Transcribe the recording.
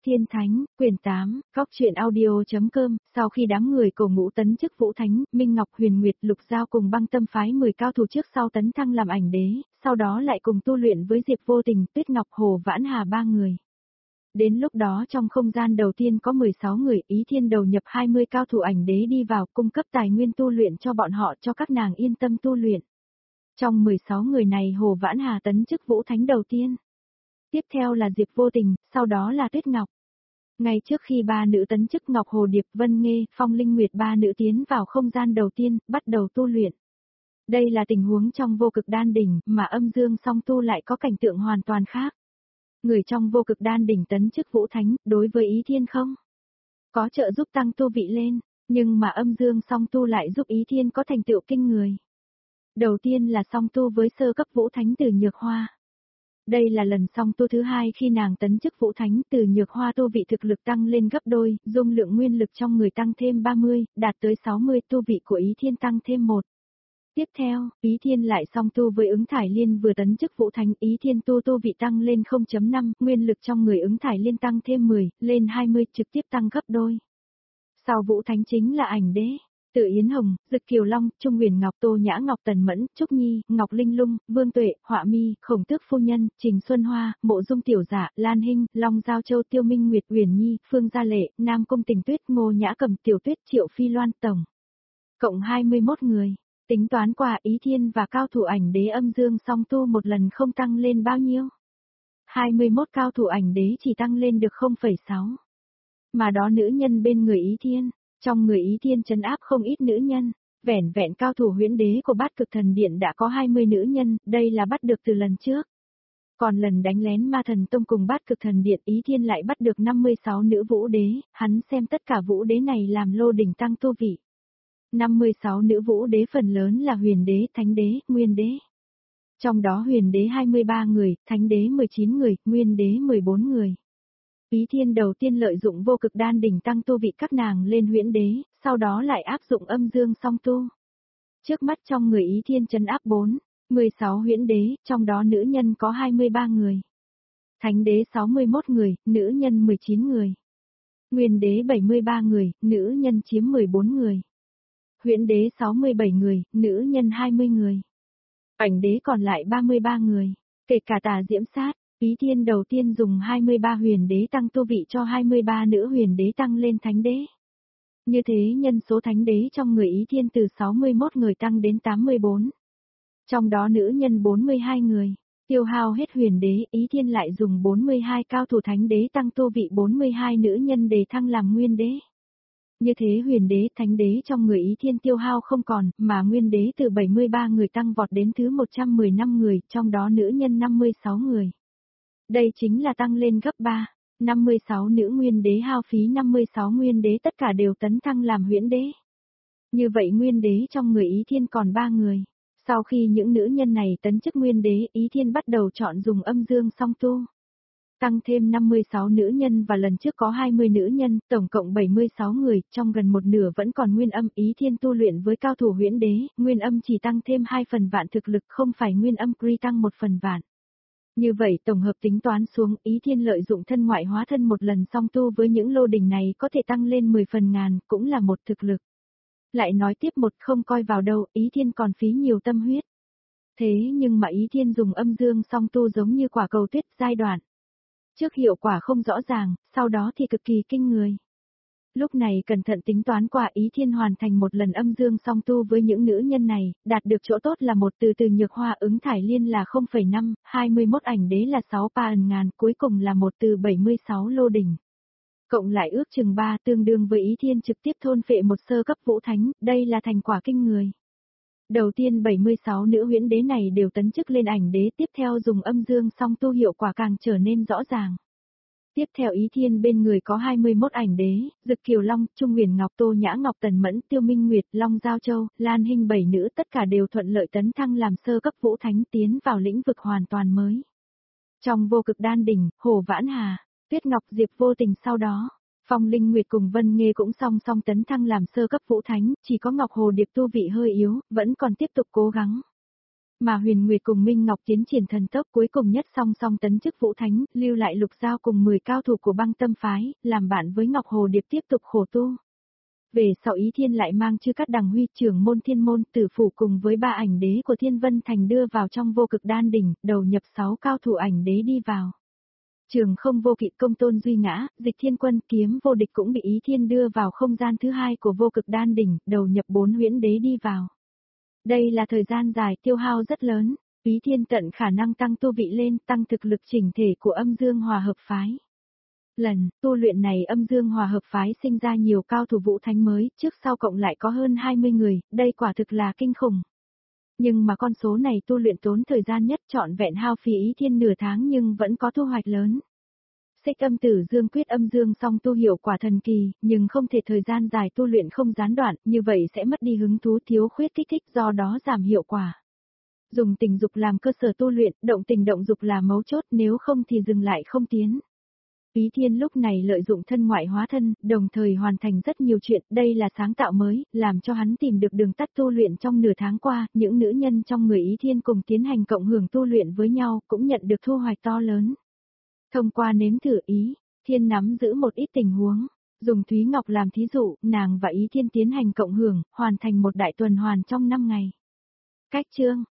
Thiên Thánh, quyển 8, góc truyện audio.com, sau khi đám người cổ ngũ tấn chức Vũ Thánh, Minh Ngọc Huyền Nguyệt Lục Giao cùng Băng Tâm phái 10 cao thủ trước sau tấn thăng làm ảnh đế, sau đó lại cùng tu luyện với Diệp Vô Tình, Tuyết Ngọc Hồ Vãn Hà ba người. Đến lúc đó trong không gian đầu tiên có 16 người, Ý Thiên đầu nhập 20 cao thủ ảnh đế đi vào cung cấp tài nguyên tu luyện cho bọn họ cho các nàng yên tâm tu luyện. Trong 16 người này Hồ Vãn Hà tấn chức Vũ Thánh đầu tiên. Tiếp theo là Diệp Vô Tình, sau đó là Tuyết Ngọc. Ngay trước khi ba nữ tấn chức Ngọc Hồ Điệp, Vân Nghê, Phong Linh Nguyệt ba nữ tiến vào không gian đầu tiên, bắt đầu tu luyện. Đây là tình huống trong vô cực đan đỉnh, mà âm dương song tu lại có cảnh tượng hoàn toàn khác. Người trong vô cực đan đỉnh tấn chức Vũ Thánh, đối với Ý Thiên không có trợ giúp tăng tu vị lên, nhưng mà âm dương song tu lại giúp Ý Thiên có thành tựu kinh người. Đầu tiên là song tu với sơ cấp Vũ Thánh Từ Nhược Hoa. Đây là lần song tu thứ hai khi nàng tấn chức Vũ Thánh, Từ Nhược Hoa tu vị thực lực tăng lên gấp đôi, dung lượng nguyên lực trong người tăng thêm 30, đạt tới 60, tu vị của Ý Thiên tăng thêm 1. Tiếp theo, Ý Thiên lại song tu với Ứng Thải Liên vừa tấn chức Vũ Thánh, Ý Thiên tu vị tăng lên 0.5, nguyên lực trong người Ứng Thải Liên tăng thêm 10, lên 20, trực tiếp tăng gấp đôi. Sau Vũ Thánh chính là ảnh đế. Tự Yến Hồng, Dực Kiều Long, Trung Huyền Ngọc, Tô Nhã Ngọc, Tần Mẫn, Trúc Nhi, Ngọc Linh Lung, Vương Tuệ, Họa Mi, Khổng Tước Phu Nhân, Trình Xuân Hoa, Mộ Dung Tiểu Dạ, Lan Hinh, Long Giao Châu, Tiêu Minh Nguyệt, Huyền Nhi, Phương Gia Lệ, Nam Cung Tình Tuyết, Ngô Nhã Cầm, Tiểu Tuyết, Triệu Phi Loan, tổng cộng 21 người. Tính toán qua, Ý Thiên và cao thủ ảnh đế âm dương song tu một lần không tăng lên bao nhiêu. 21 cao thủ ảnh đế chỉ tăng lên được 0,6. Mà đó nữ nhân bên người Ý Thiên. Trong người Ý Thiên trấn áp không ít nữ nhân, vẻn vẹn cao thủ huyễn đế của Bát Cực Thần Điện đã có 20 nữ nhân, đây là bắt được từ lần trước. Còn lần đánh lén Ma Thần Tông cùng Bát Cực Thần Điện, Ý Thiên lại bắt được 56 nữ vũ đế, hắn xem tất cả vũ đế này làm lô đỉnh tăng tu vị. 56 nữ vũ đế phần lớn là huyền đế, thánh đế, nguyên đế. Trong đó huyền đế 23 người, thánh đế 19 người, nguyên đế 14 người. Ý Thiên đầu tiên lợi dụng vô cực đan đỉnh tăng tu vị các nàng lên huyễn đế, sau đó lại áp dụng âm dương song tu. Trước mắt trong người Ý Thiên trấn áp 16 huyễn đế, trong đó nữ nhân có 23 người. Thánh đế 61 người, nữ nhân 19 người. Nguyên đế 73 người, nữ nhân chiếm 14 người. Huyễn đế 67 người, nữ nhân 20 người. Ảnh đế còn lại 33 người, kể cả Tà Diễm Sát. Ý Thiên đầu tiên dùng 23 huyền đế tăng tu vị cho 23 nữ huyền đế tăng lên thánh đế. Như thế nhân số thánh đế trong người Ý Thiên từ 61 người tăng đến 84. Trong đó nữ nhân 42 người. Tiêu hao hết huyền đế, Ý Thiên lại dùng 42 cao thủ thánh đế tăng tu vị 42 nữ nhân để thăng làm nguyên đế. Như thế huyền đế, thánh đế trong người Ý Thiên tiêu hao không còn, mà nguyên đế từ 73 người tăng vọt đến thứ 115 người, trong đó nữ nhân 56 người. Đây chính là tăng lên gấp 3, 56 nữ nguyên đế hao phí 56 nguyên đế tất cả đều tấn thăng làm huyễn đế. Như vậy nguyên đế trong người Ý Thiên còn 3 người. Sau khi những nữ nhân này tấn chức nguyên đế, Ý Thiên bắt đầu chọn dùng âm dương song tu. Tăng thêm 56 nữ nhân và lần trước có 20 nữ nhân, tổng cộng 76 người, trong gần một nửa vẫn còn nguyên âm. Ý Thiên tu luyện với cao thủ huyễn đế, nguyên âm chỉ tăng thêm 2 phần vạn thực lực, không phải nguyên âm Kri tăng 1 phần vạn. Như vậy tổng hợp tính toán xuống, Ý Thiên lợi dụng thân ngoại hóa thân một lần song tu với những lô đỉnh này có thể tăng lên 10 phần ngàn, cũng là một thực lực. Lại nói tiếp một không coi vào đâu, Ý Thiên còn phí nhiều tâm huyết. Thế nhưng mà Ý Thiên dùng âm dương song tu giống như quả cầu tuyết giai đoạn. Trước hiệu quả không rõ ràng, sau đó thì cực kỳ kinh người. Lúc này cẩn thận tính toán qua, Ý Thiên hoàn thành một lần âm dương song tu với những nữ nhân này, đạt được chỗ tốt là một Từ Nhược Hoa, Ứng Thải Liên là 0,5, 21 ảnh đế là 6 pa ẩn ngàn, cuối cùng là một từ 76 lô đỉnh. Cộng lại ước chừng 3 tương đương với Ý Thiên trực tiếp thôn phệ một sơ cấp Vũ Thánh, đây là thành quả kinh người. Đầu tiên 76 nữ huyễn đế này đều tấn chức lên ảnh đế, tiếp theo dùng âm dương song tu hiệu quả càng trở nên rõ ràng. Tiếp theo Ý Thiên bên người có 21 ảnh đế, Dực Kiều Long, Trung Huyền Ngọc, Tô Nhã Ngọc, Tần Mẫn, Tiêu Minh Nguyệt, Long Giao Châu, Lan Hinh 7 nữ tất cả đều thuận lợi tấn thăng làm sơ cấp Vũ Thánh, tiến vào lĩnh vực hoàn toàn mới. Trong vô cực đan đỉnh, Hồ Vãn Hà, Tuyết Ngọc, Diệp Vô Tình sau đó, Phong Linh Nguyệt cùng Vân Nghê cũng song song tấn thăng làm sơ cấp Vũ Thánh, chỉ có Ngọc Hồ Điệp tu vị hơi yếu, vẫn còn tiếp tục cố gắng. Mà Huyền Nguyệt cùng Minh Ngọc tiến triển thần tốc cuối cùng nhất song song tấn chức Vũ Thánh, lưu lại Lục Giao cùng 10 cao thủ của băng tâm phái, làm bạn với Ngọc Hồ Điệp tiếp tục khổ tu. Về sau Ý Thiên lại mang Chư Cát Đằng Huy trưởng môn Thiên Môn Tử Phủ cùng với 3 ảnh đế của Thiên Vân Thành đưa vào trong Vô Cực Đan đỉnh, đầu nhập 6 cao thủ ảnh đế đi vào. Trường Không Vô Kỵ Công Tôn Duy ngã, Dịch Thiên Quân Kiếm Vô Địch cũng bị Ý Thiên đưa vào không gian thứ hai của Vô Cực Đan đỉnh, đầu nhập 4 huyễn đế đi vào. Đây là thời gian dài tiêu hao rất lớn, Ý Thiên tận khả năng tăng tu vị lên, tăng thực lực chỉnh thể của Âm Dương Hòa Hợp phái. Lần tu luyện này Âm Dương Hòa Hợp phái sinh ra nhiều cao thủ Vũ Thánh mới, trước sau cộng lại có hơn 20 người, đây quả thực là kinh khủng. Nhưng mà con số này tu luyện tốn thời gian nhất trọn vẹn hao phí Ý Thiên nửa tháng nhưng vẫn có thu hoạch lớn. Xích Âm Tử Dương quyết âm dương song tu hiệu quả thần kỳ, nhưng không thể thời gian dài tu luyện không gián đoạn, như vậy sẽ mất đi hứng thú thiếu khuyết kích thích do đó giảm hiệu quả. Dùng tình dục làm cơ sở tu luyện, động tình động dục là mấu chốt nếu không thì dừng lại không tiến. Ý Thiên lúc này lợi dụng thân ngoại hóa thân, đồng thời hoàn thành rất nhiều chuyện, đây là sáng tạo mới, làm cho hắn tìm được đường tắt tu luyện trong nửa tháng qua, những nữ nhân trong người Ý Thiên cùng tiến hành cộng hưởng tu luyện với nhau, cũng nhận được thu hoạch to lớn. Thông qua nếm thử Ý Thiên nắm giữ một ít tình huống, dùng Thúy Ngọc làm thí dụ, nàng và Ý Thiên tiến hành cộng hưởng, hoàn thành một đại tuần hoàn trong 5 ngày. Cách chương